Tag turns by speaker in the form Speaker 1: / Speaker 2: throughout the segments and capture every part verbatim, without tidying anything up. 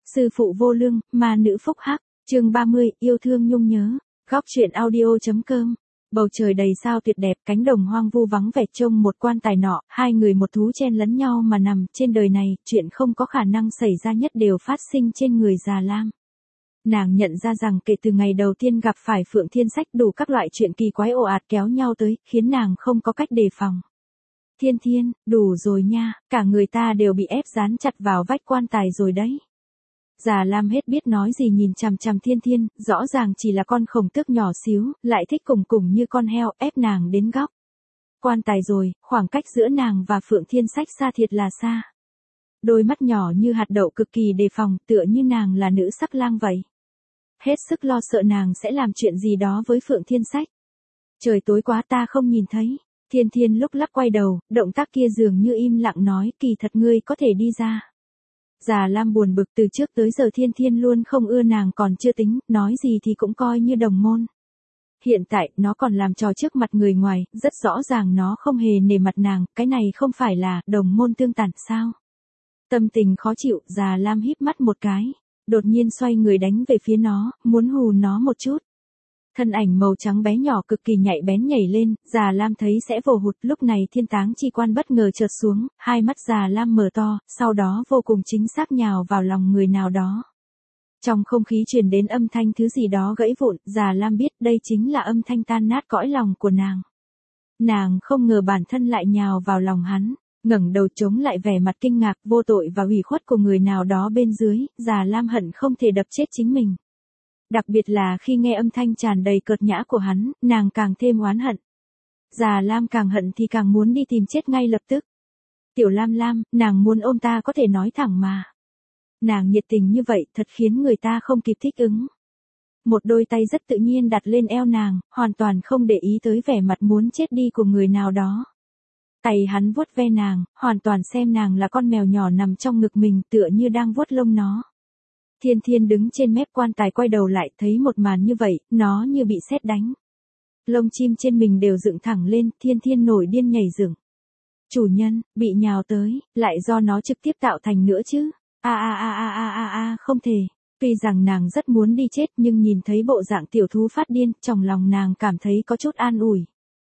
Speaker 1: Sư phụ vô lương, ma nữ phúc hắc, chương ba mươi, yêu thương nhung nhớ, góc truyện audio.com. Bầu trời đầy sao tuyệt đẹp, cánh đồng hoang vu vắng vẻ trông một quan tài nọ, hai người một thú chen lấn nhau mà nằm, trên đời này, chuyện không có khả năng xảy ra nhất đều phát sinh trên người Già Lam. Nàng nhận ra rằng kể từ ngày đầu tiên gặp phải Phượng Thiên Sách đủ các loại chuyện kỳ quái ồ ạt kéo nhau tới, khiến nàng không có cách đề phòng. Thiên Thiên, đủ rồi nha, cả người ta đều bị ép dán chặt vào vách quan tài rồi đấy. Già Lam hết biết nói gì nhìn chằm chằm Thiên Thiên, rõ ràng chỉ là con khổng tước nhỏ xíu, lại thích cùng cùng như con heo, ép nàng đến góc. Quan tài rồi, khoảng cách giữa nàng và Phượng Thiên Sách xa thiệt là xa. Đôi mắt nhỏ như hạt đậu cực kỳ đề phòng, tựa như nàng là nữ sắc lang vậy. Hết sức lo sợ nàng sẽ làm chuyện gì đó với Phượng Thiên Sách. Trời tối quá ta không nhìn thấy. Thiên Thiên lúc lắp quay đầu, động tác kia dường như im lặng nói, kỳ thật ngươi có thể đi ra. Già Lam buồn bực, từ trước tới giờ Thiên Thiên luôn không ưa nàng còn chưa tính, nói gì thì cũng coi như đồng môn. Hiện tại, nó còn làm trò trước mặt người ngoài, rất rõ ràng nó không hề nể mặt nàng, cái này không phải là đồng môn tương tàn sao. Tâm tình khó chịu, Già Lam híp mắt một cái, đột nhiên xoay người đánh về phía nó, muốn hù nó một chút. Thân ảnh màu trắng bé nhỏ cực kỳ nhạy bén nhảy lên, Già Lam thấy sẽ vồ hụt, lúc này thiên táng chi quan bất ngờ chợt xuống, hai mắt Già Lam mở to, sau đó vô cùng chính xác nhào vào lòng người nào đó. Trong không khí truyền đến âm thanh thứ gì đó gãy vụn, Già Lam biết đây chính là âm thanh tan nát cõi lòng của nàng. Nàng không ngờ bản thân lại nhào vào lòng hắn, ngẩng đầu chống lại vẻ mặt kinh ngạc, vô tội và ủy khuất của người nào đó bên dưới, Già Lam hận không thể đập chết chính mình. Đặc biệt là khi nghe âm thanh tràn đầy cợt nhã của hắn, nàng càng thêm oán hận. Già Lam càng hận thì càng muốn đi tìm chết ngay lập tức. Tiểu Lam Lam, nàng muốn ôm ta có thể nói thẳng mà. Nàng nhiệt tình như vậy thật khiến người ta không kịp thích ứng. Một đôi tay rất tự nhiên đặt lên eo nàng, hoàn toàn không để ý tới vẻ mặt muốn chết đi của người nào đó. Tay hắn vuốt ve nàng, hoàn toàn xem nàng là con mèo nhỏ nằm trong ngực mình tựa như đang vuốt lông nó. Thiên Thiên đứng trên mép quan tài quay đầu lại thấy một màn như vậy, nó như bị sét đánh. Lông chim trên mình đều dựng thẳng lên, Thiên Thiên nổi điên nhảy dựng. Chủ nhân, bị nhào tới, lại do nó trực tiếp tạo thành nữa chứ. A a a a a a a, không thể. Tuy rằng nàng rất muốn đi chết nhưng nhìn thấy bộ dạng tiểu thú phát điên, trong lòng nàng cảm thấy có chút an ủi.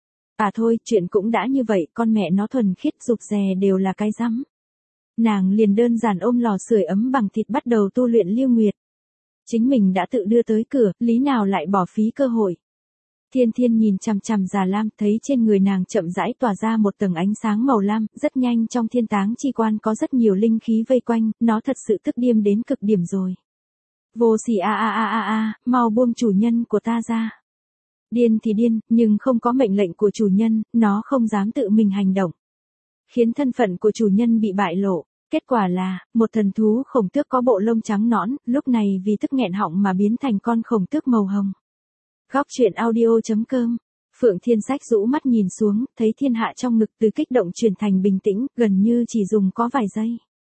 Speaker 1: À thôi, chuyện cũng đã như vậy, con mẹ nó thuần khiết rụt rè đều là cái rắm. Nàng liền đơn giản ôm lò sưởi ấm bằng thịt bắt đầu tu luyện Lưu Nguyệt. Chính mình đã tự đưa tới cửa, lý nào lại bỏ phí cơ hội. Thiên Thiên nhìn chằm chằm Già Lam, thấy trên người nàng chậm rãi tỏa ra một tầng ánh sáng màu lam, rất nhanh trong thiên táng chi quan có rất nhiều linh khí vây quanh, nó thật sự tức điên đến cực điểm rồi. Vô sỉ a a a a a, mau buông chủ nhân của ta ra. Điên thì điên, nhưng không có mệnh lệnh của chủ nhân, nó không dám tự mình hành động. Khiến thân phận của chủ nhân bị bại lộ. Kết quả là, một thần thú khổng tước có bộ lông trắng nõn, lúc này vì tức nghẹn họng mà biến thành con khổng tước màu hồng. Góc truyện audio.com. Phượng Thiên Sách rũ mắt nhìn xuống, thấy thiên hạ trong ngực từ kích động chuyển thành bình tĩnh, gần như chỉ dùng có vài giây.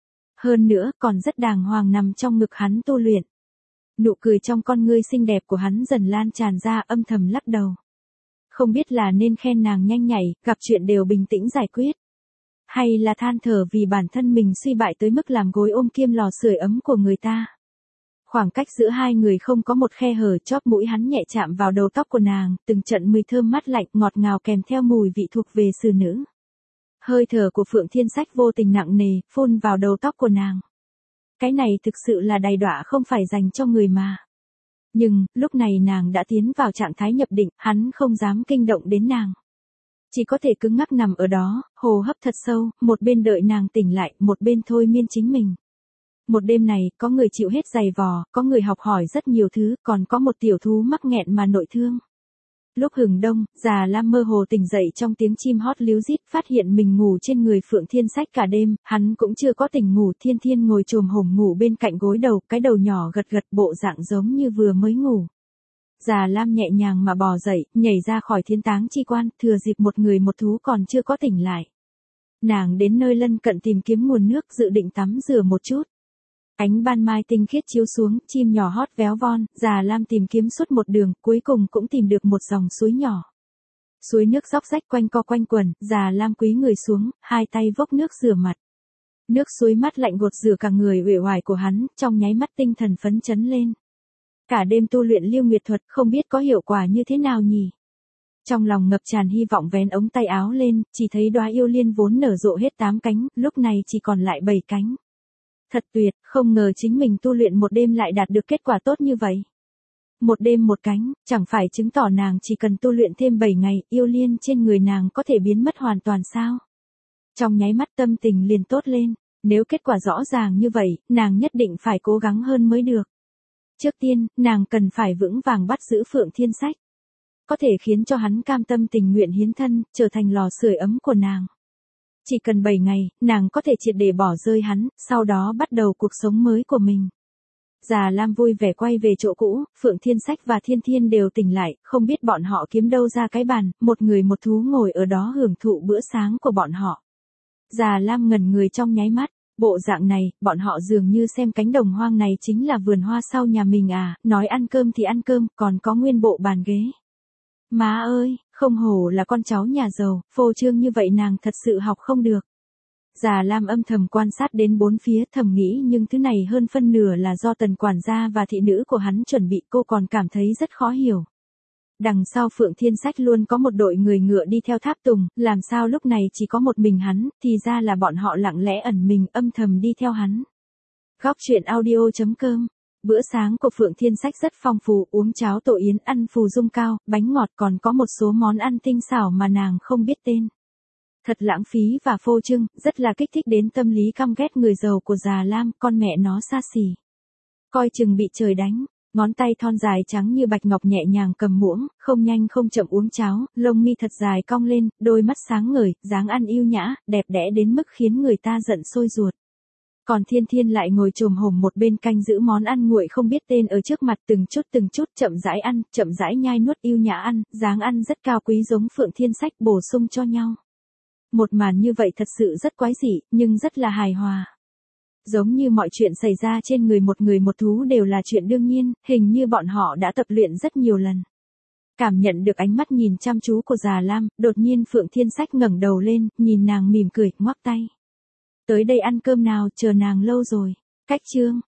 Speaker 1: Hơn nữa, còn rất đàng hoàng nằm trong ngực hắn tu luyện. Nụ cười trong con ngươi xinh đẹp của hắn dần lan tràn ra, âm thầm lắc đầu. Không biết là nên khen nàng nhanh nhảy, gặp chuyện đều bình tĩnh giải quyết. Hay là than thở vì bản thân mình suy bại tới mức làm gối ôm kiêm lò sưởi ấm của người ta. Khoảng cách giữa hai người không có một khe hở, chóp mũi hắn nhẹ chạm vào đầu tóc của nàng, từng trận mùi thơm mát lạnh ngọt ngào kèm theo mùi vị thuộc về xử nữ. Hơi thở của Phượng Thiên Sách vô tình nặng nề, phun vào đầu tóc của nàng. Cái này thực sự là đầy đọa không phải dành cho người mà. Nhưng, lúc này nàng đã tiến vào trạng thái nhập định, hắn không dám kinh động đến nàng. Chỉ có thể cứng ngắc nằm ở đó, hô hấp thật sâu, một bên đợi nàng tỉnh lại, một bên thôi miên chính mình. Một đêm này, có người chịu hết giày vò, có người học hỏi rất nhiều thứ, còn có một tiểu thú mắc nghẹn mà nội thương. Lúc hừng đông, Già Lam mơ hồ tỉnh dậy trong tiếng chim hót líu rít, phát hiện mình ngủ trên người Phượng Thiên Sách cả đêm, hắn cũng chưa có tỉnh ngủ. Thiên Thiên ngồi chồm hổm ngủ bên cạnh gối đầu, cái đầu nhỏ gật gật bộ dạng giống như vừa mới ngủ. Già Lam nhẹ nhàng mà bò dậy, nhảy ra khỏi thiên táng chi quan, thừa dịp một người một thú còn chưa có tỉnh lại. Nàng đến nơi lân cận tìm kiếm nguồn nước, dự định tắm rửa một chút. Ánh ban mai tinh khiết chiếu xuống, chim nhỏ hót véo von, Già Lam tìm kiếm suốt một đường, cuối cùng cũng tìm được một dòng suối nhỏ. Suối nước róc rách quanh co quanh quẩn, Già Lam cúi người xuống, hai tay vốc nước rửa mặt. Nước suối mát lạnh gột rửa cả người uể oải của hắn, trong nháy mắt tinh thần phấn chấn lên. Cả đêm tu luyện Liêu Nguyệt thuật không biết có hiệu quả như thế nào nhỉ? Trong lòng ngập tràn hy vọng vén ống tay áo lên, chỉ thấy đóa yêu liên vốn nở rộ hết tám cánh, lúc này chỉ còn lại bảy cánh. Thật tuyệt, không ngờ chính mình tu luyện một đêm lại đạt được kết quả tốt như vậy. Một đêm một cánh, chẳng phải chứng tỏ nàng chỉ cần tu luyện thêm bảy ngày, yêu liên trên người nàng có thể biến mất hoàn toàn sao? Trong nháy mắt tâm tình liền tốt lên, nếu kết quả rõ ràng như vậy, nàng nhất định phải cố gắng hơn mới được. Trước tiên, nàng cần phải vững vàng bắt giữ Phượng Thiên Sách. Có thể khiến cho hắn cam tâm tình nguyện hiến thân, trở thành lò sưởi ấm của nàng. Chỉ cần bảy ngày, nàng có thể triệt để bỏ rơi hắn, sau đó bắt đầu cuộc sống mới của mình. Già Lam vui vẻ quay về chỗ cũ, Phượng Thiên Sách và Thiên Thiên đều tỉnh lại, không biết bọn họ kiếm đâu ra cái bàn, một người một thú ngồi ở đó hưởng thụ bữa sáng của bọn họ. Già Lam ngẩn người trong nháy mắt, bộ dạng này, bọn họ dường như xem cánh đồng hoang này chính là vườn hoa sau nhà mình à, nói ăn cơm thì ăn cơm, còn có nguyên bộ bàn ghế. Má ơi, không hổ là con cháu nhà giàu, phô trương như vậy nàng thật sự học không được. Già Lam âm thầm quan sát đến bốn phía thầm nghĩ nhưng thứ này hơn phân nửa là do tần quản gia và thị nữ của hắn chuẩn bị, cô còn cảm thấy rất khó hiểu. Đằng sau Phượng Thiên Sách luôn có một đội người ngựa đi theo tháp tùng, làm sao lúc này chỉ có một mình hắn, thì ra là bọn họ lặng lẽ ẩn mình âm thầm đi theo hắn. Góc truyện audio chấm com. Bữa sáng của Phượng Thiên Sách rất phong phú, uống cháo tổ yến, ăn phù dung cao, bánh ngọt, còn có một số món ăn tinh xảo mà nàng không biết tên. Thật lãng phí và phô trương, rất là kích thích đến tâm lý căm ghét người giàu của già Lam, con mẹ nó xa xỉ. Coi chừng bị trời đánh, ngón tay thon dài trắng như bạch ngọc nhẹ nhàng cầm muỗng, không nhanh không chậm uống cháo, lông mi thật dài cong lên, đôi mắt sáng ngời, dáng ăn yêu nhã, đẹp đẽ đến mức khiến người ta giận sôi ruột. Còn Thiên Thiên lại ngồi chồm hổm một bên canh giữ món ăn nguội không biết tên ở trước mặt, từng chút từng chút chậm rãi ăn, chậm rãi nhai nuốt, yêu nhã ăn, dáng ăn rất cao quý giống Phượng Thiên Sách bổ sung cho nhau. Một màn như vậy thật sự rất quái dị, nhưng rất là hài hòa. Giống như mọi chuyện xảy ra trên người một người một thú đều là chuyện đương nhiên, hình như bọn họ đã tập luyện rất nhiều lần. Cảm nhận được ánh mắt nhìn chăm chú của già Lam, đột nhiên Phượng Thiên Sách ngẩng đầu lên, nhìn nàng mỉm cười, ngoắc tay. Tới đây ăn cơm nào, chờ nàng lâu rồi. Cách chương.